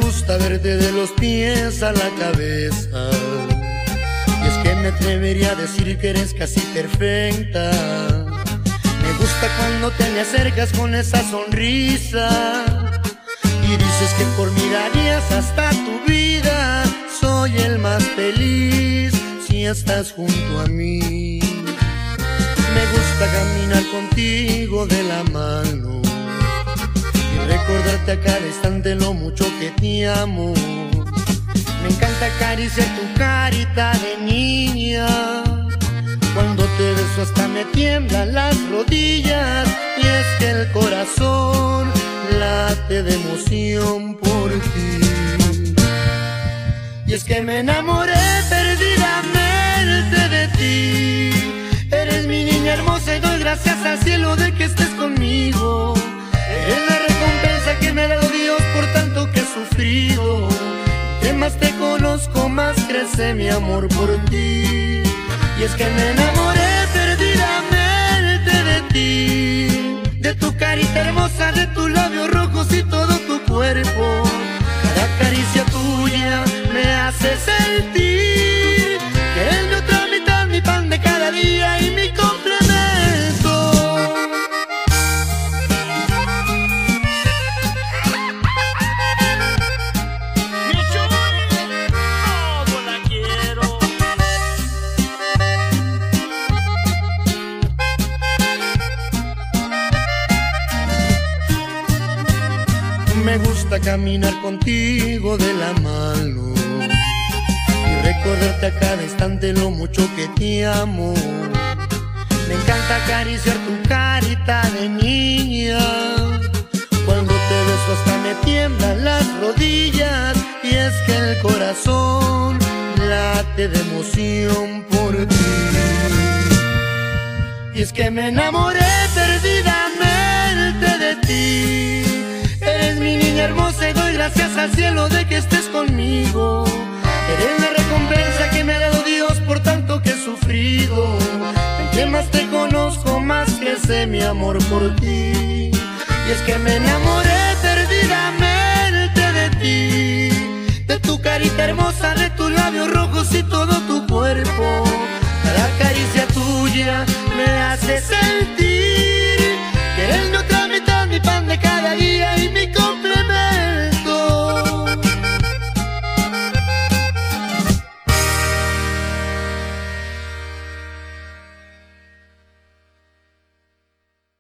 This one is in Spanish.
gusta verte de los pies a la cabeza. Y es que me atrevería a decir que eres casi perfecta. Me gusta cuando te me acercas con esa sonrisa y dices que por mí darías hasta tu vida. Soy el más feliz si estás junto a mí. Me gusta caminar contigo de la mano y recordarte a cada instante lo mucho que te amo. Me encanta acariciar tu carita de niña. Cuando te beso hasta me tiemblan las rodillas. Y es que el corazón late de emoción por ti. Y es que me enamoré perdidamente de ti. Eres mi niña hermosa y doy gracias al cielo de que estés conmigo. Eres la recompensa que me ha dado Dios por tanto que he sufrido. Que más te conozco, más crece mi amor por ti. Y es que me enamoré perdidamente de ti, de tu carita hermosa, de tus labios rojos y todo tu cuerpo. Cada caricia tuya me hace sentir que eres mi otra mitad, mi pan de cada día y mi complemento. Me gusta caminar contigo de la mano y recordarte a cada instante lo mucho que te amo. Me encanta acariciar tu carita de niña. Cuando te beso hasta me tiemblan las rodillas. Y es que el corazón late de emoción por ti. Y es que me enamoré perdidamente de ti. Eres mi niña hermosa y doy gracias al cielo de que estés conmigo. Eres la recompensa que me ha dado Dios por tanto que he sufrido. Entre más te conozco, más crece mi amor por ti. Y es que me enamoré perdidamente de ti, de tu carita hermosa, de tus labios rojos y todo tu cuerpo. Cada caricia tuya me hace sentir